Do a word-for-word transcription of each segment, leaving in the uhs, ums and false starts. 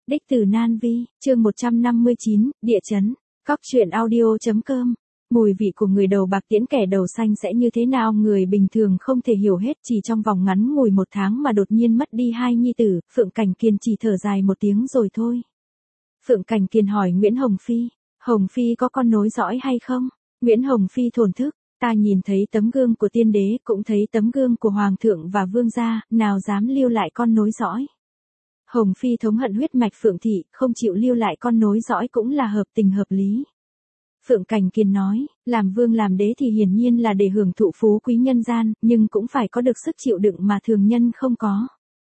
Đích từ Nan Vi, chương một trăm năm mươi chín, địa chấn. Cóc truyện audio.com. Mùi vị của người đầu bạc tiễn kẻ đầu xanh sẽ như thế nào người bình thường không thể hiểu hết, chỉ trong vòng ngắn ngủi một tháng mà đột nhiên mất đi hai nhi tử, Phượng Cảnh Kiên chỉ thở dài một tiếng rồi thôi. Phượng Cảnh Kiên hỏi Nguyễn Hồng Phi, Hồng Phi có con nối dõi hay không? Nguyễn Hồng Phi thổn thức, ta nhìn thấy tấm gương của tiên đế, cũng thấy tấm gương của hoàng thượng và vương gia, nào dám lưu lại con nối dõi. Hồng Phi thống hận huyết mạch Phượng thị, không chịu lưu lại con nối dõi cũng là hợp tình hợp lý. Phượng Cảnh Kiên nói, làm vương làm đế thì hiển nhiên là để hưởng thụ phú quý nhân gian, nhưng cũng phải có được sức chịu đựng mà thường nhân không có.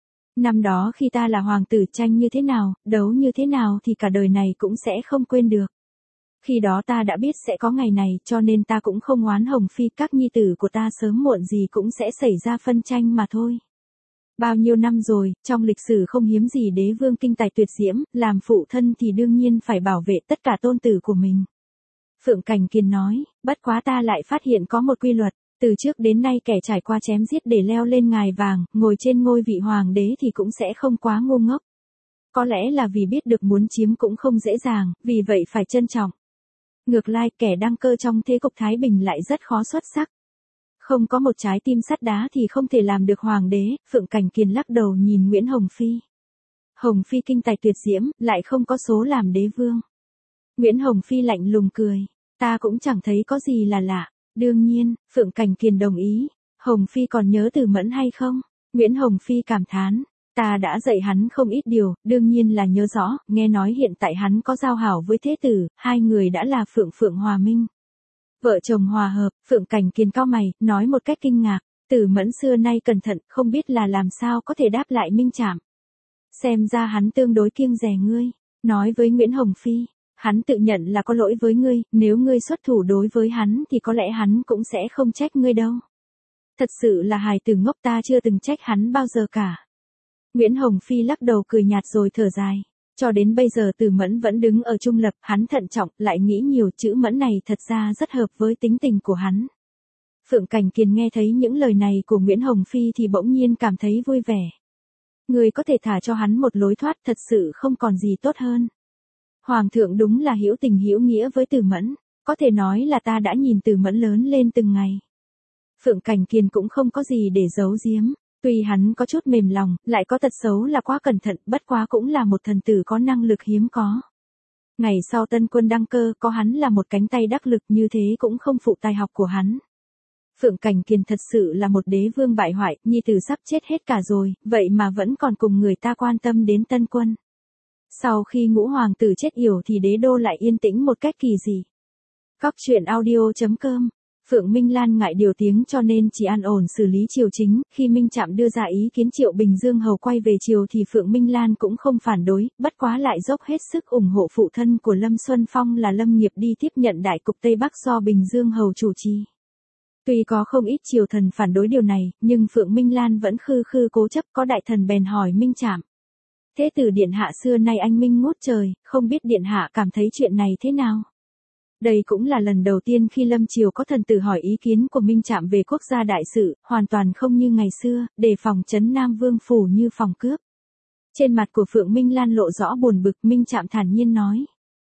Năm đó khi ta là hoàng tử, tranh như thế nào, đấu như thế nào thì cả đời này cũng sẽ không quên được. Khi đó ta đã biết sẽ có ngày này, cho nên ta cũng không oán Hồng Phi, các nhi tử của ta sớm muộn gì cũng sẽ xảy ra phân tranh mà thôi. Bao nhiêu năm rồi, trong lịch sử không hiếm gì đế vương kinh tài tuyệt diễm, làm phụ thân thì đương nhiên phải bảo vệ tất cả tôn tử của mình. Phượng Cảnh Kiên nói, bất quá ta lại phát hiện có một quy luật, từ trước đến nay kẻ trải qua chém giết để leo lên ngài vàng, ngồi trên ngôi vị hoàng đế thì cũng sẽ không quá ngu ngốc. Có lẽ là vì biết được muốn chiếm cũng không dễ dàng, vì vậy phải trân trọng. Ngược lại, kẻ đăng cơ trong thế cục thái bình lại rất khó xuất sắc. Không có một trái tim sắt đá thì không thể làm được hoàng đế. Phượng Cảnh Kiên lắc đầu nhìn Nguyễn Hồng Phi. Hồng Phi kinh tài tuyệt diễm, lại không có số làm đế vương. Nguyễn Hồng Phi lạnh lùng cười, ta cũng chẳng thấy có gì là lạ. Đương nhiên, Phượng Cảnh Kiên đồng ý. Hồng Phi còn nhớ Từ Mẫn hay không? Nguyễn Hồng Phi cảm thán, ta đã dạy hắn không ít điều, đương nhiên là nhớ rõ, nghe nói hiện tại hắn có giao hảo với thế tử, hai người đã là Phượng Phượng hòa minh. Vợ chồng hòa hợp. Phượng Cảnh Kiên cau mày, nói một cách kinh ngạc, Từ Mẫn xưa nay cẩn thận, không biết là làm sao có thể đáp lại Minh Trạm. Xem ra hắn tương đối kiêng dè ngươi. Nói với Nguyễn Hồng Phi, hắn tự nhận là có lỗi với ngươi, nếu ngươi xuất thủ đối với hắn thì có lẽ hắn cũng sẽ không trách ngươi đâu. Thật sự là hài tử ngốc, ta chưa từng trách hắn bao giờ cả. Nguyễn Hồng Phi lắc đầu cười nhạt rồi thở dài. Cho đến bây giờ Từ Mẫn vẫn đứng ở trung lập, hắn thận trọng, lại nghĩ nhiều, chữ Mẫn này thật ra rất hợp với tính tình của hắn. Phượng Cảnh Kiên nghe thấy những lời này của Nguyễn Hồng Phi thì bỗng nhiên cảm thấy vui vẻ. Người có thể thả cho hắn một lối thoát, thật sự không còn gì tốt hơn. Hoàng thượng đúng là hữu tình hữu nghĩa với Từ Mẫn, có thể nói là ta đã nhìn Từ Mẫn lớn lên từng ngày. Phượng Cảnh Kiên cũng không có gì để giấu giếm. Tuy hắn có chút mềm lòng, lại có tật xấu là quá cẩn thận, bất quá cũng là một thần tử có năng lực hiếm có. Ngày sau Tân Quân đăng cơ, có hắn là một cánh tay đắc lực, như thế cũng không phụ tài học của hắn. Phượng Cảnh Kiên thật sự là một đế vương bại hoại, nhi tử sắp chết hết cả rồi, vậy mà vẫn còn cùng người ta quan tâm đến Tân Quân. Sau khi ngũ hoàng tử chết yểu thì đế đô lại yên tĩnh một cách kỳ dị. Cóc truyện audio.com. Phượng Minh Lan ngại điều tiếng cho nên chỉ an ổn xử lý triều chính, khi Minh Trạm đưa ra ý kiến Triệu Bình Dương hầu quay về triều thì Phượng Minh Lan cũng không phản đối, bất quá lại dốc hết sức ủng hộ phụ thân của Lâm Xuân Phong là Lâm Nghiệp đi tiếp nhận đại cục Tây Bắc do Bình Dương hầu chủ trì. Tuy có không ít triều thần phản đối điều này, nhưng Phượng Minh Lan vẫn khư khư cố chấp, có đại thần bèn hỏi Minh Trạm. Thế tử điện hạ xưa nay anh minh ngút trời, không biết điện hạ cảm thấy chuyện này thế nào? Đây cũng là lần đầu tiên khi Lâm Triều có thần tử hỏi ý kiến của Minh Trạm về quốc gia đại sự, hoàn toàn không như ngày xưa, đề phòng trấn Nam Vương phủ như phòng cướp. Trên mặt của Phượng Minh Lan lộ rõ buồn bực, Minh Trạm thản nhiên nói.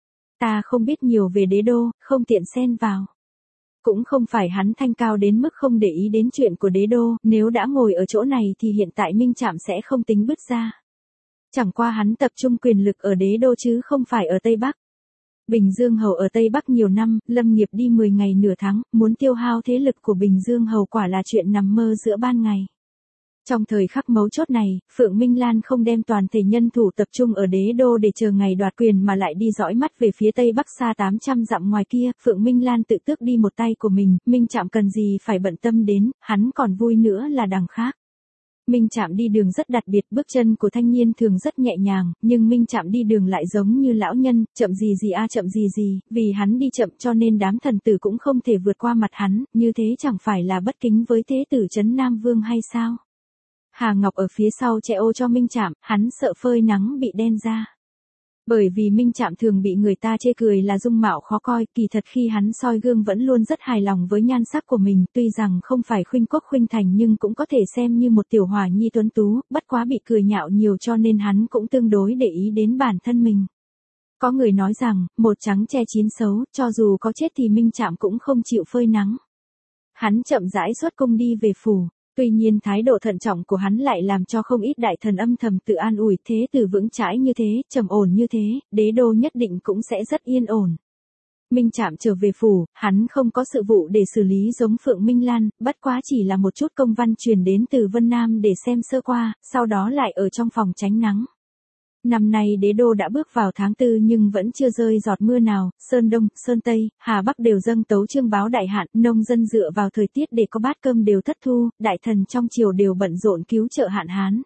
Ta không biết nhiều về đế đô, không tiện xen vào. Cũng không phải hắn thanh cao đến mức không để ý đến chuyện của đế đô, nếu đã ngồi ở chỗ này thì hiện tại Minh Trạm sẽ không tính bứt ra. Chẳng qua hắn tập trung quyền lực ở đế đô chứ không phải ở Tây Bắc. Bình Dương hầu ở Tây Bắc nhiều năm, Lâm Nghiệp đi mười ngày nửa tháng, muốn tiêu hao thế lực của Bình Dương hầu quả là chuyện nằm mơ giữa ban ngày. Trong thời khắc mấu chốt này, Phượng Minh Lan không đem toàn thể nhân thủ tập trung ở đế đô để chờ ngày đoạt quyền mà lại đi dõi mắt về phía Tây Bắc xa tám trăm dặm ngoài kia, Phượng Minh Lan tự tước đi một tay của mình, Minh Trạm cần gì phải bận tâm đến, hắn còn vui nữa là đằng khác. Minh Trạm đi đường rất đặc biệt, bước chân của thanh niên thường rất nhẹ nhàng, nhưng Minh Trạm đi đường lại giống như lão nhân, chậm gì gì a à, chậm gì gì, vì hắn đi chậm cho nên đám thần tử cũng không thể vượt qua mặt hắn, như thế chẳng phải là bất kính với thế tử trấn Nam Vương hay sao? Hà Ngọc ở phía sau che ô cho Minh Trạm, hắn sợ phơi nắng bị đen da. Bởi vì Minh Trạm thường bị người ta chê cười là dung mạo khó coi, kỳ thật khi hắn soi gương vẫn luôn rất hài lòng với nhan sắc của mình, tuy rằng không phải khuynh quốc khuynh thành nhưng cũng có thể xem như một tiểu hòa nhi tuấn tú, bất quá bị cười nhạo nhiều cho nên hắn cũng tương đối để ý đến bản thân mình. Có người nói rằng, một trắng che chín xấu, cho dù có chết thì Minh Trạm cũng không chịu phơi nắng. Hắn chậm rãi xuất cung đi về phủ. Tuy nhiên thái độ thận trọng của hắn lại làm cho không ít đại thần âm thầm tự an ủi, thế tử vững chãi như thế, trầm ổn như thế, đế đô nhất định cũng sẽ rất yên ổn. Minh Trạm trở về phủ, hắn không có sự vụ để xử lý giống Phượng Minh Lan, bất quá chỉ là một chút công văn truyền đến từ Vân Nam để xem sơ qua, sau đó lại ở trong phòng tránh nắng. Năm nay đế đô đã bước vào tháng tư nhưng vẫn chưa rơi giọt mưa nào, Sơn Đông, Sơn Tây, Hà Bắc đều dâng tấu chương báo đại hạn, nông dân dựa vào thời tiết để có bát cơm đều thất thu, đại thần trong triều đều bận rộn cứu trợ hạn hán.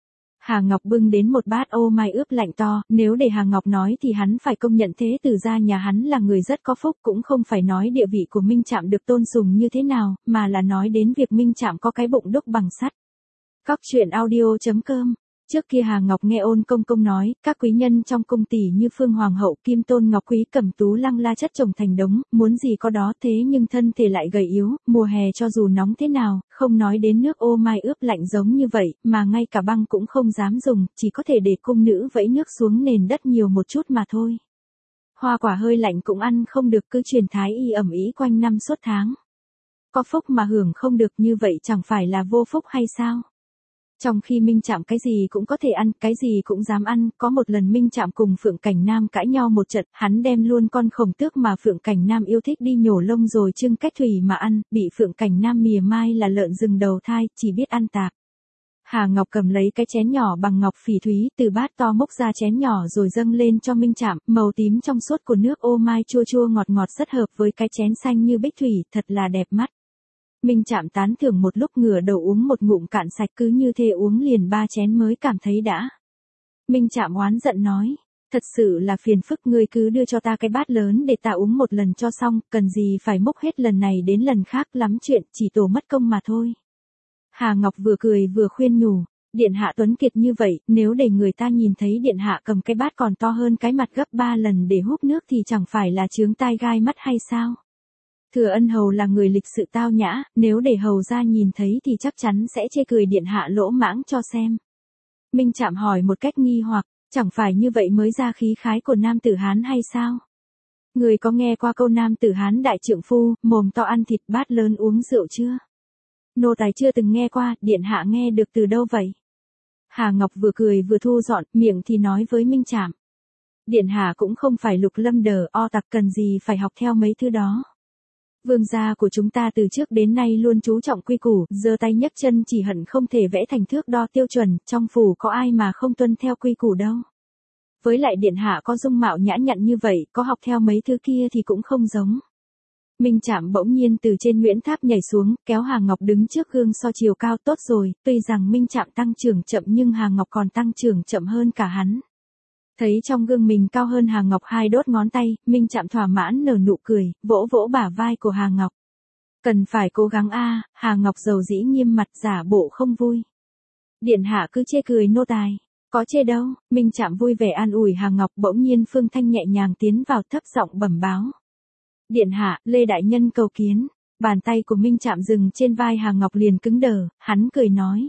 Hà Ngọc bưng đến một bát ô mai ướp lạnh to, nếu để Hà Ngọc nói thì hắn phải công nhận thế tử gia nhà hắn là người rất có phúc, cũng không phải nói địa vị của Minh Trạm được tôn sùng như thế nào, mà là nói đến việc Minh Trạm có cái bụng đúc bằng sắt. Cóc truyện audio chấm com. Trước kia Hà Ngọc nghe Ôn công công nói, các quý nhân trong cung tỷ như Phương Hoàng hậu, Kim Tôn Ngọc Quý, Cẩm Tú Lăng La chất chồng thành đống, muốn gì có đó, thế nhưng thân thể lại gầy yếu, mùa hè cho dù nóng thế nào, không nói đến nước ô mai ướp lạnh giống như vậy, mà ngay cả băng cũng không dám dùng, chỉ có thể để cung nữ vẫy nước xuống nền đất nhiều một chút mà thôi. Hoa quả hơi lạnh cũng ăn không được, cứ truyền thái y ẩm ý quanh năm suốt tháng. Có phúc mà hưởng không được, như vậy chẳng phải là vô phúc hay sao? Trong khi Minh Trạm cái gì cũng có thể ăn, cái gì cũng dám ăn, có một lần Minh Trạm cùng Phượng Cảnh Nam cãi nhau một trận, hắn đem luôn con khổng tước mà Phượng Cảnh Nam yêu thích đi nhổ lông rồi trưng cách thủy mà ăn, bị Phượng Cảnh Nam mỉa mai là lợn rừng đầu thai, chỉ biết ăn tạp. Hà Ngọc cầm lấy cái chén nhỏ bằng ngọc phỉ thúy, từ bát to múc ra chén nhỏ rồi dâng lên cho Minh Trạm, màu tím trong suốt của nước ô mai chua chua ngọt ngọt rất hợp với cái chén xanh như bích thủy, thật là đẹp mắt. Minh Trạm tán thưởng một lúc, ngửa đầu uống một ngụm cạn sạch, cứ như thế uống liền ba chén mới cảm thấy đã. Minh Trạm oán giận nói, thật sự là phiền phức, ngươi cứ đưa cho ta cái bát lớn để ta uống một lần cho xong, cần gì phải múc hết lần này đến lần khác, lắm chuyện, chỉ tổ mất công mà thôi. Hà Ngọc vừa cười vừa khuyên nhủ, điện hạ tuấn kiệt như vậy, nếu để người ta nhìn thấy điện hạ cầm cái bát còn to hơn cái mặt gấp ba lần để húp nước thì chẳng phải là chướng tai gai mắt hay sao? Thừa Ân hầu là người lịch sự tao nhã, nếu để hầu gia nhìn thấy thì chắc chắn sẽ chê cười điện hạ lỗ mãng cho xem. Minh Trạm hỏi một cách nghi hoặc, chẳng phải như vậy mới ra khí khái của nam tử Hán hay sao? Người có nghe qua câu nam tử Hán đại trượng phu, mồm to ăn thịt bát lớn uống rượu chưa? Nô tài chưa từng nghe qua, điện hạ nghe được từ đâu vậy? Hà Ngọc vừa cười vừa thu dọn, miệng thì nói với Minh Trạm. Điện hạ cũng không phải lục lâm đờ o tặc, cần gì phải học theo mấy thứ đó. Vương gia của chúng ta từ trước đến nay luôn chú trọng quy củ, giơ tay nhấc chân chỉ hận không thể vẽ thành thước đo tiêu chuẩn, trong phủ có ai mà không tuân theo quy củ đâu. Với lại điện hạ có dung mạo nhã nhặn như vậy, có học theo mấy thứ kia thì cũng không giống. Minh Trạm bỗng nhiên từ trên Nguyễn Tháp nhảy xuống, kéo Hà Ngọc đứng trước gương so chiều cao, tốt rồi, tuy rằng Minh Trạm tăng trưởng chậm nhưng Hà Ngọc còn tăng trưởng chậm hơn cả hắn. Thấy trong gương mình cao hơn Hà Ngọc hai đốt ngón tay, Minh Trạm thỏa mãn nở nụ cười, vỗ vỗ bả vai của Hà Ngọc. Cần phải cố gắng a, Hà Ngọc dầu dĩ nghiêm mặt giả bộ không vui. Điện hạ cứ chê cười nô tài. Có chê đâu, Minh Trạm vui vẻ an ủi Hà Ngọc, bỗng nhiên Phương Thanh nhẹ nhàng tiến vào thấp giọng bẩm báo. Điện hạ, Lê Đại Nhân cầu kiến. Bàn tay của Minh Trạm dừng trên vai Hà Ngọc liền cứng đờ, hắn cười nói.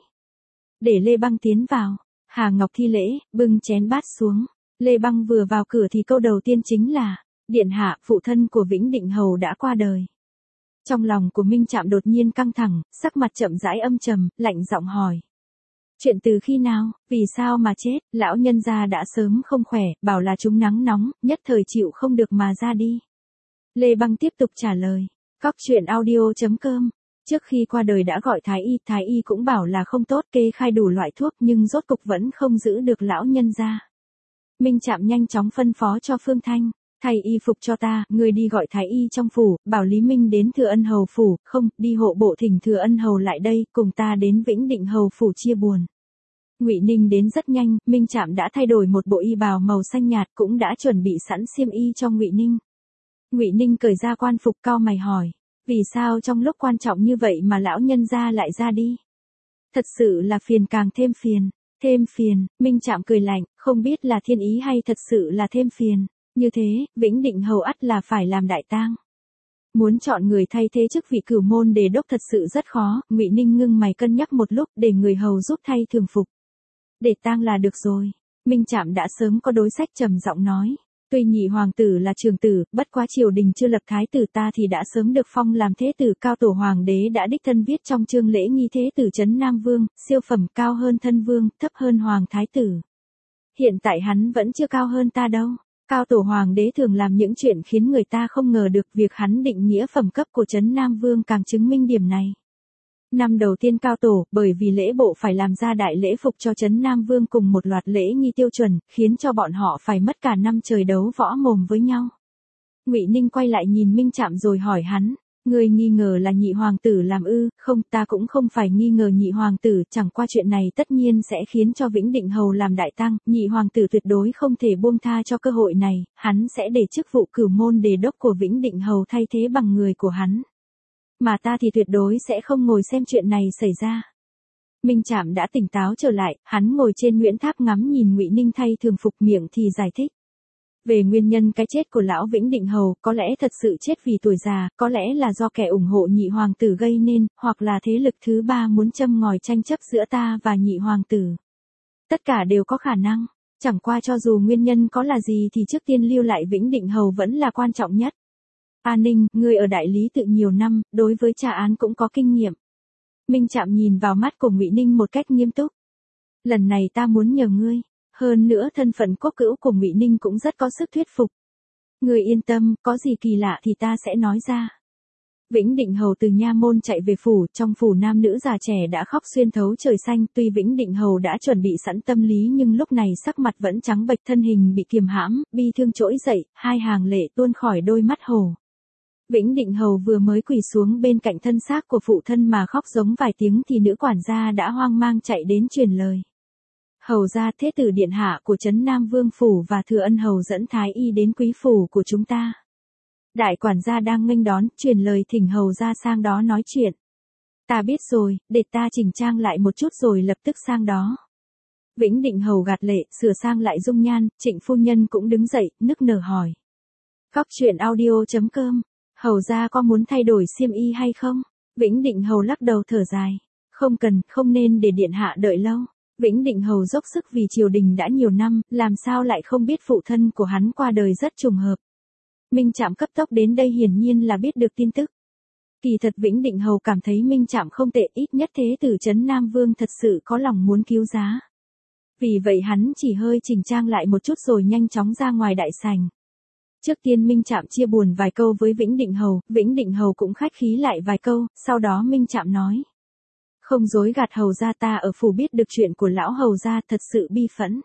Để Lê Băng tiến vào. Hà Ngọc thi lễ, bưng chén bát xuống. Lê Băng vừa vào cửa thì câu đầu tiên chính là, điện hạ, phụ thân của Vĩnh Định Hầu đã qua đời. Trong lòng của Minh Trạm đột nhiên căng thẳng, sắc mặt chậm rãi âm trầm, lạnh giọng hỏi. Chuyện từ khi nào, vì sao mà chết, lão nhân gia đã sớm không khỏe, bảo là chúng nắng nóng, nhất thời chịu không được mà ra đi. Lê Băng tiếp tục trả lời, cóc truyện audio chấm com. Trước khi qua đời đã gọi thái y, thái y cũng bảo là không tốt, kê khai đủ loại thuốc nhưng rốt cục vẫn không giữ được lão nhân gia. Minh Trạm nhanh chóng phân phó cho Phương Thanh, thay y phục cho ta, người đi gọi thái y trong phủ, bảo Lý Minh đến Thừa Ân hầu phủ, không, đi hộ bộ thỉnh Thừa Ân hầu lại đây, cùng ta đến Vĩnh Định hầu phủ chia buồn. Ngụy Ninh đến rất nhanh, Minh Trạm đã thay đổi một bộ y bào màu xanh nhạt, cũng đã chuẩn bị sẵn xiêm y cho Ngụy Ninh. Ngụy Ninh cởi ra quan phục, cau mày hỏi, vì sao trong lúc quan trọng như vậy mà lão nhân gia lại ra đi? Thật sự là phiền càng thêm phiền. Thêm phiền, Minh Trạm cười lạnh, không biết là thiên ý hay thật sự là thêm phiền. Như thế, Vĩnh Định Hầu ắt là phải làm đại tang. Muốn chọn người thay thế chức vị cửu môn đề đốc thật sự rất khó, Ngụy Ninh ngưng mày cân nhắc một lúc để người hầu giúp thay thường phục. Để tang là được rồi. Minh Trạm đã sớm có đối sách trầm giọng nói. Tuy nhị hoàng tử là trường tử, bất quá triều đình chưa lập thái tử ta thì đã sớm được phong làm thế tử, cao tổ hoàng đế đã đích thân viết trong chương lễ nghi thế tử trấn Nam Vương, siêu phẩm cao hơn thân vương, thấp hơn hoàng thái tử. Hiện tại hắn vẫn chưa cao hơn ta đâu. Cao tổ hoàng đế thường làm những chuyện khiến người ta không ngờ được, việc hắn định nghĩa phẩm cấp của trấn Nam Vương càng chứng minh điểm này. Năm đầu tiên cao tổ, bởi vì lễ bộ phải làm ra đại lễ phục cho trấn Nam Vương cùng một loạt lễ nghi tiêu chuẩn, khiến cho bọn họ phải mất cả năm trời đấu võ mồm với nhau. Ngụy Ninh quay lại nhìn Minh Trạm rồi hỏi hắn, ngươi nghi ngờ là nhị hoàng tử làm ư? Không, ta cũng không phải nghi ngờ nhị hoàng tử, chẳng qua chuyện này tất nhiên sẽ khiến cho Vĩnh Định Hầu làm đại tăng, nhị hoàng tử tuyệt đối không thể buông tha cho cơ hội này, hắn sẽ để chức vụ cửu môn đề đốc của Vĩnh Định Hầu thay thế bằng người của hắn. Mà ta thì tuyệt đối sẽ không ngồi xem chuyện này xảy ra. Minh Trạm đã tỉnh táo trở lại, hắn ngồi trên Nguyễn Tháp ngắm nhìn Ngụy Ninh thay thường phục, miệng thì giải thích. Về nguyên nhân cái chết của lão Vĩnh Định Hầu, có lẽ thật sự chết vì tuổi già, có lẽ là do kẻ ủng hộ nhị hoàng tử gây nên, hoặc là thế lực thứ ba muốn châm ngòi tranh chấp giữa ta và nhị hoàng tử. Tất cả đều có khả năng, chẳng qua cho dù nguyên nhân có là gì thì trước tiên lưu lại Vĩnh Định Hầu vẫn là quan trọng nhất. A Ninh, ngươi ở đại lý tự nhiều năm, đối với tra án cũng có kinh nghiệm. Minh Trạm nhìn vào mắt của Ngụy Ninh một cách nghiêm túc. Lần này ta muốn nhờ ngươi, hơn nữa thân phận quốc cữu của Ngụy Ninh cũng rất có sức thuyết phục. Ngươi yên tâm, có gì kỳ lạ thì ta sẽ nói ra. Vĩnh Định Hầu từ nha môn chạy về phủ, trong phủ nam nữ già trẻ đã khóc xuyên thấu trời xanh, tuy Vĩnh Định Hầu đã chuẩn bị sẵn tâm lý nhưng lúc này sắc mặt vẫn trắng bệch, thân hình bị kiềm hãm, bi thương trỗi dậy, hai hàng lệ tuôn khỏi đôi mắt hồ. Vĩnh Định Hầu vừa mới quỳ xuống bên cạnh thân xác của phụ thân mà khóc giống vài tiếng thì nữ quản gia đã hoang mang chạy đến truyền lời. Hầu gia, thế tử điện hạ của trấn Nam Vương phủ và Thừa Ân hầu dẫn thái y đến quý phủ của chúng ta. Đại quản gia đang nghênh đón, truyền lời thỉnh hầu gia sang đó nói chuyện. Ta biết rồi, để ta chỉnh trang lại một chút rồi lập tức sang đó. Vĩnh Định Hầu gạt lệ, sửa sang lại dung nhan, Trịnh phu nhân cũng đứng dậy, nức nở hỏi. Cóc truyện audio chấm com, hầu gia có muốn thay đổi xiêm y hay không? Vĩnh Định Hầu lắc đầu thở dài. Không cần, không nên để điện hạ đợi lâu. Vĩnh Định Hầu dốc sức vì triều đình đã nhiều năm, làm sao lại không biết phụ thân của hắn qua đời rất trùng hợp. Minh Trạm cấp tốc đến đây hiển nhiên là biết được tin tức. Kỳ thật Vĩnh Định Hầu cảm thấy Minh Trạm không tệ, ít nhất thế tử trấn Nam Vương thật sự có lòng muốn cứu giá. Vì vậy hắn chỉ hơi chỉnh trang lại một chút rồi nhanh chóng ra ngoài đại sảnh. Trước tiên Minh Trạm chia buồn vài câu với Vĩnh Định Hầu, Vĩnh Định Hầu cũng khách khí lại vài câu, sau đó Minh Trạm nói. Không dối gạt hầu gia, ta ở phủ biết được chuyện của lão hầu gia, thật sự bi phẫn.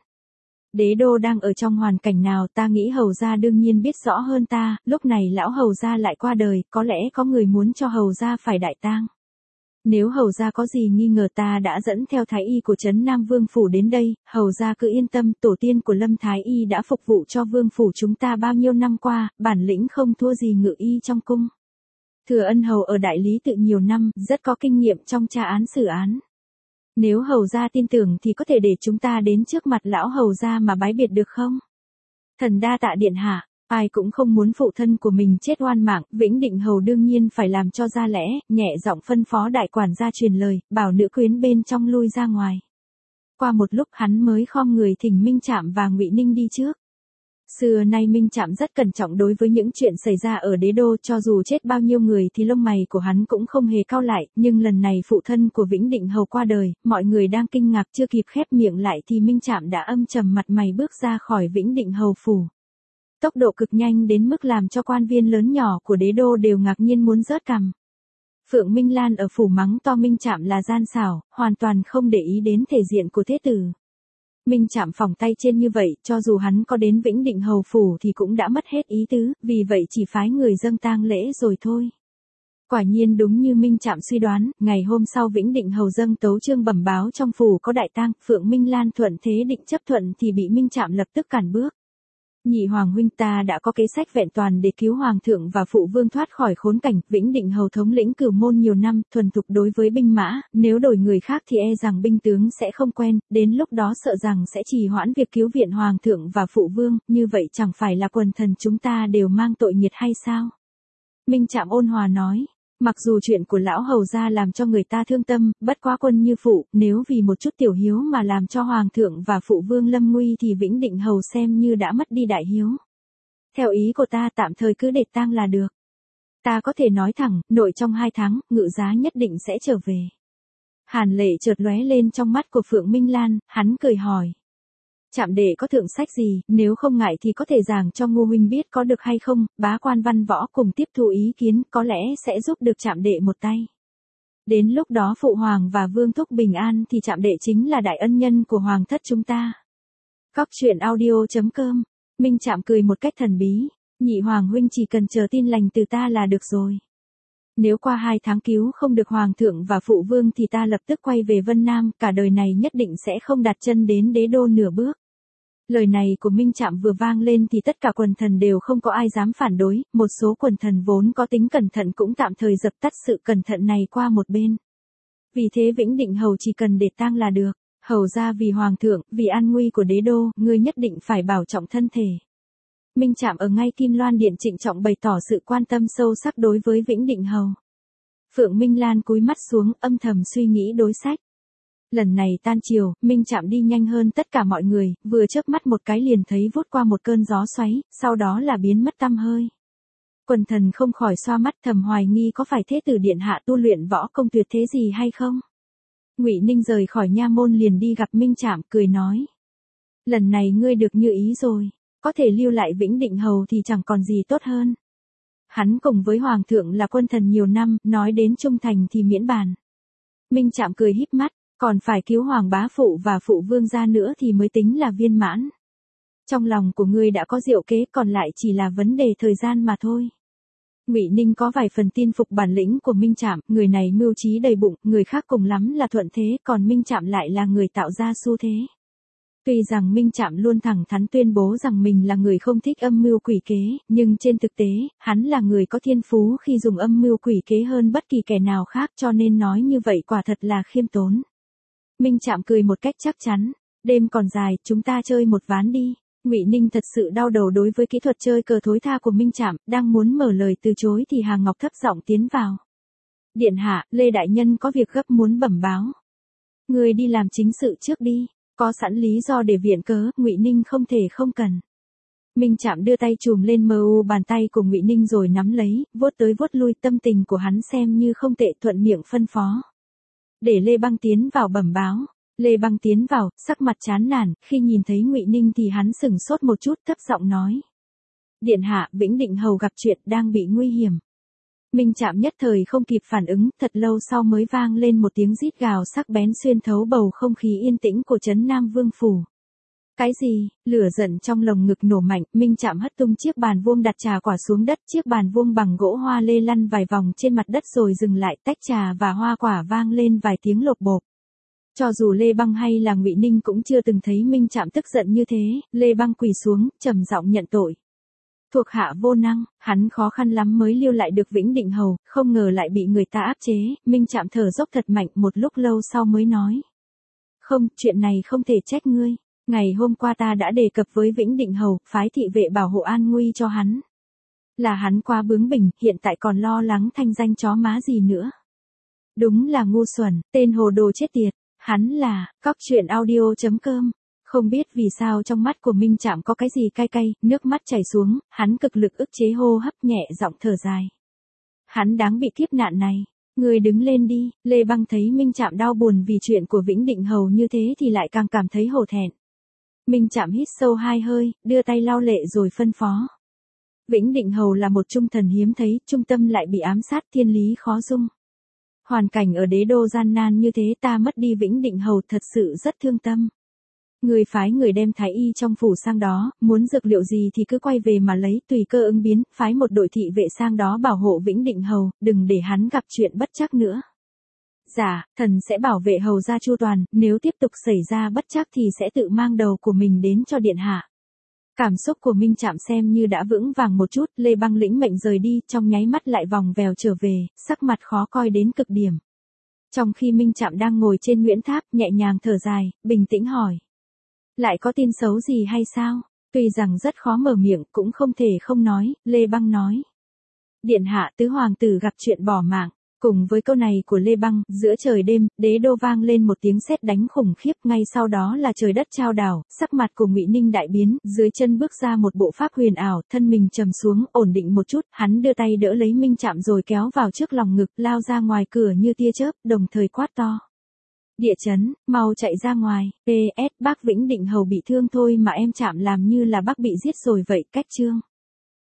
Đế đô đang ở trong hoàn cảnh nào ta nghĩ hầu gia đương nhiên biết rõ hơn ta, lúc này lão hầu gia lại qua đời, có lẽ có người muốn cho hầu gia phải đại tang. Nếu hầu gia có gì nghi ngờ ta đã dẫn theo thái y của trấn Nam Vương phủ đến đây, hầu gia cứ yên tâm, tổ tiên của Lâm thái y đã phục vụ cho vương phủ chúng ta bao nhiêu năm qua, bản lĩnh không thua gì ngự y trong cung. Thừa Ân hầu ở đại lý tự nhiều năm, rất có kinh nghiệm trong tra án xử án. Nếu hầu gia tin tưởng thì có thể để chúng ta đến trước mặt lão hầu gia mà bái biệt được không? Thần đa tạ điện hạ, ai cũng không muốn phụ thân của mình chết oan mạng, Vĩnh Định Hầu đương nhiên phải làm cho ra lẽ, nhẹ giọng phân phó đại quản gia truyền lời, bảo nữ quyến bên trong lui ra ngoài. Qua một lúc hắn mới khom người thỉnh Minh Trạm và Ngụy Ninh đi trước. Xưa nay Minh Trạm rất cẩn trọng đối với những chuyện xảy ra ở đế đô, cho dù chết bao nhiêu người thì lông mày của hắn cũng không hề cau lại, nhưng lần này phụ thân của Vĩnh Định Hầu qua đời, mọi người đang kinh ngạc chưa kịp khép miệng lại thì Minh Trạm đã âm trầm mặt mày bước ra khỏi Vĩnh Định Hầu phủ. Tốc độ cực nhanh đến mức làm cho quan viên lớn nhỏ của đế đô đều ngạc nhiên muốn rớt cằm. Phượng Minh Lan ở phủ mắng to Minh Trạm là gian xảo, hoàn toàn không để ý đến thể diện của thế tử. Minh Trạm phỏng tay trên như vậy, cho dù hắn có đến Vĩnh Định Hầu phủ thì cũng đã mất hết ý tứ, vì vậy chỉ phái người dâng tang lễ rồi thôi. Quả nhiên đúng như Minh Trạm suy đoán, ngày hôm sau Vĩnh Định Hầu dâng tấu chương bẩm báo trong phủ có đại tang, Phượng Minh Lan thuận thế định chấp thuận thì bị Minh Trạm lập tức cản bước. Nhị hoàng huynh, ta đã có kế sách vẹn toàn để cứu hoàng thượng và phụ vương thoát khỏi khốn cảnh. Vĩnh Định Hầu thống lĩnh Cửu Môn nhiều năm, thuần thục đối với binh mã, nếu đổi người khác thì e rằng binh tướng sẽ không quen, đến lúc đó sợ rằng sẽ trì hoãn việc cứu viện hoàng thượng và phụ vương, như vậy chẳng phải là quần thần chúng ta đều mang tội nghiệt hay sao? Minh Trạm ôn hòa nói. Mặc dù chuyện của lão hầu gia làm cho người ta thương tâm, bất quá quân như phụ, nếu vì một chút tiểu hiếu mà làm cho hoàng thượng và phụ vương lâm nguy thì Vĩnh Định Hầu xem như đã mất đi đại hiếu. Theo ý của ta tạm thời cứ để tang là được. Ta có thể nói thẳng, nội trong hai tháng, Ngự Giá nhất định sẽ trở về. Hàn lệ chợt lóe lên trong mắt của Phượng Minh Lan, hắn cười hỏi. Trạm đệ có thượng sách gì, nếu không ngại thì có thể giảng cho Ngô huynh biết có được hay không, bá quan văn võ cùng tiếp thu ý kiến, có lẽ sẽ giúp được Trạm đệ một tay. Đến lúc đó phụ hoàng và vương thúc bình an thì Trạm đệ chính là đại ân nhân của hoàng thất chúng ta. Cóc truyện audio chấm com. Minh Trạm cười một cách thần bí, nhị hoàng huynh chỉ cần chờ tin lành từ ta là được rồi. Nếu qua hai tháng cứu không được hoàng thượng và phụ vương thì ta lập tức quay về Vân Nam, cả đời này nhất định sẽ không đặt chân đến đế đô nửa bước. Lời này của Minh Trạm vừa vang lên thì tất cả quần thần đều không có ai dám phản đối, một số quần thần vốn có tính cẩn thận cũng tạm thời dập tắt sự cẩn thận này qua một bên. Vì thế Vĩnh Định Hầu chỉ cần để tang là được, hầu ra vì hoàng thượng, vì an nguy của đế đô, ngươi nhất định phải bảo trọng thân thể. Minh Trạm ở ngay Kim Loan Điện trịnh trọng bày tỏ sự quan tâm sâu sắc đối với Vĩnh Định Hầu. Phượng Minh Lan cúi mắt xuống, âm thầm suy nghĩ đối sách. Lần này tan chiều, Minh Trạm đi nhanh hơn tất cả mọi người, vừa chớp mắt một cái liền thấy vút qua một cơn gió xoáy, sau đó là biến mất tăm hơi. Quần thần không khỏi xoa mắt thầm hoài nghi có phải thế tử điện hạ tu luyện võ công tuyệt thế gì hay không. Ngụy Ninh rời khỏi nha môn liền đi gặp Minh Trạm, cười nói: lần này ngươi được như ý rồi, có thể lưu lại Vĩnh Định Hầu thì chẳng còn gì tốt hơn. Hắn cùng với hoàng thượng là quân thần nhiều năm, nói đến trung thành thì miễn bàn. Minh Trạm cười híp mắt, còn phải cứu hoàng bá phụ và phụ vương gia nữa thì mới tính là viên mãn. Trong lòng của ngươi đã có diệu kế, còn lại chỉ là vấn đề thời gian mà thôi. Ngụy Ninh có vài phần tin phục bản lĩnh của Minh Trạm, người này mưu trí đầy bụng, người khác cùng lắm là thuận thế, còn Minh Trạm lại là người tạo ra xu thế. Tuy rằng Minh Trạm luôn thẳng thắn tuyên bố rằng mình là người không thích âm mưu quỷ kế, nhưng trên thực tế, hắn là người có thiên phú khi dùng âm mưu quỷ kế hơn bất kỳ kẻ nào khác, cho nên nói như vậy quả thật là khiêm tốn. Minh Trạm cười một cách chắc chắn, đêm còn dài, chúng ta chơi một ván đi. Ngụy Ninh thật sự đau đầu đối với kỹ thuật chơi cờ thối tha của Minh Trạm, đang muốn mở lời từ chối thì Hàng Ngọc thấp giọng tiến vào. Điện hạ, Lê đại nhân có việc gấp muốn bẩm báo. Người đi làm chính sự trước đi, có sẵn lý do để viện cớ, Ngụy Ninh không thể không cần. Minh Trạm đưa tay chùm lên mờ u bàn tay của Ngụy Ninh rồi nắm lấy, vuốt tới vuốt lui, tâm tình của hắn xem như không tệ, thuận miệng phân phó. Để Lê Băng tiến vào bẩm báo. Lê Băng tiến vào, sắc mặt chán nản, khi nhìn thấy Ngụy Ninh thì hắn sừng sốt một chút, thấp giọng nói: điện hạ, Vĩnh Định Hầu gặp chuyện, đang bị nguy hiểm. Minh Trạm nhất thời không kịp phản ứng, thật lâu sau mới vang lên một tiếng rít gào sắc bén xuyên thấu bầu không khí yên tĩnh của trấn Nam Vương phủ. Cái gì? Lửa giận trong lồng ngực nổ mạnh, Minh Trạm hất tung chiếc bàn vuông đặt trà quả xuống đất, chiếc bàn vuông bằng gỗ hoa lê lăn vài vòng trên mặt đất rồi dừng lại, tách trà và hoa quả vang lên vài tiếng lộp bộp. Cho dù Lê Băng hay là Ngụy Ninh cũng chưa từng thấy Minh Trạm tức giận như thế, Lê Băng quỳ xuống, trầm giọng nhận tội. Thuộc hạ vô năng, hắn khó khăn lắm mới lưu lại được Vĩnh Định Hầu, không ngờ lại bị người ta áp chế. Minh Trạm thở dốc thật mạnh, một lúc lâu sau mới nói: không, chuyện này không thể trách ngươi. Ngày hôm qua ta đã đề cập với Vĩnh Định Hầu, phái thị vệ bảo hộ an nguy cho hắn. Là hắn quá bướng bỉnh, hiện tại còn lo lắng thanh danh chó má gì nữa. Đúng là ngu xuẩn, tên hồ đồ chết tiệt. Hắn là, cóc truyện audio chấm com. Không biết vì sao trong mắt của Minh Trạm có cái gì cay cay, nước mắt chảy xuống, hắn cực lực ức chế hô hấp, nhẹ giọng thở dài. Hắn đáng bị kiếp nạn này. Người đứng lên đi. Lê Băng thấy Minh Trạm đau buồn vì chuyện của Vĩnh Định Hầu như thế thì lại càng cảm thấy hổ thẹn. Minh Trạm hít sâu hai hơi, đưa tay lau lệ rồi phân phó. Vĩnh Định Hầu là một trung thần hiếm thấy, trung tâm lại bị ám sát, thiên lý khó dung. Hoàn cảnh ở đế đô gian nan như thế, ta mất đi Vĩnh Định Hầu thật sự rất thương tâm. Người phái người đem thái y trong phủ sang đó, muốn dược liệu gì thì cứ quay về mà lấy, tùy cơ ứng biến, phái một đội thị vệ sang đó bảo hộ Vĩnh Định Hầu, đừng để hắn gặp chuyện bất trắc nữa. Dạ, thần sẽ bảo vệ hầu gia chu toàn, nếu tiếp tục xảy ra bất trắc thì sẽ tự mang đầu của mình đến cho điện hạ. Cảm xúc của Minh Trạm xem như đã vững vàng một chút, Lê Băng lĩnh mệnh rời đi, trong nháy mắt lại vòng vèo trở về, sắc mặt khó coi đến cực điểm. Trong khi Minh Trạm đang ngồi trên Nguyễn Tháp, nhẹ nhàng thở dài, bình tĩnh hỏi. Lại có tin xấu gì hay sao? Tuy rằng rất khó mở miệng, cũng không thể không nói, Lê Băng nói. Điện hạ tứ hoàng tử gặp chuyện bỏ mạng. Cùng với câu này của Lê Băng, giữa trời đêm, đế đô vang lên một tiếng sét đánh khủng khiếp, ngay sau đó là trời đất chao đảo, sắc mặt của Ngụy Ninh đại biến, dưới chân bước ra một bộ pháp huyền ảo, thân mình trầm xuống, ổn định một chút, hắn đưa tay đỡ lấy Minh Trạm rồi kéo vào trước lòng ngực, lao ra ngoài cửa như tia chớp, đồng thời quát to. Địa chấn, mau chạy ra ngoài, pê ét bác Vĩnh Định Hầu bị thương thôi mà em Trạm làm như là bác bị giết rồi vậy, cách chương.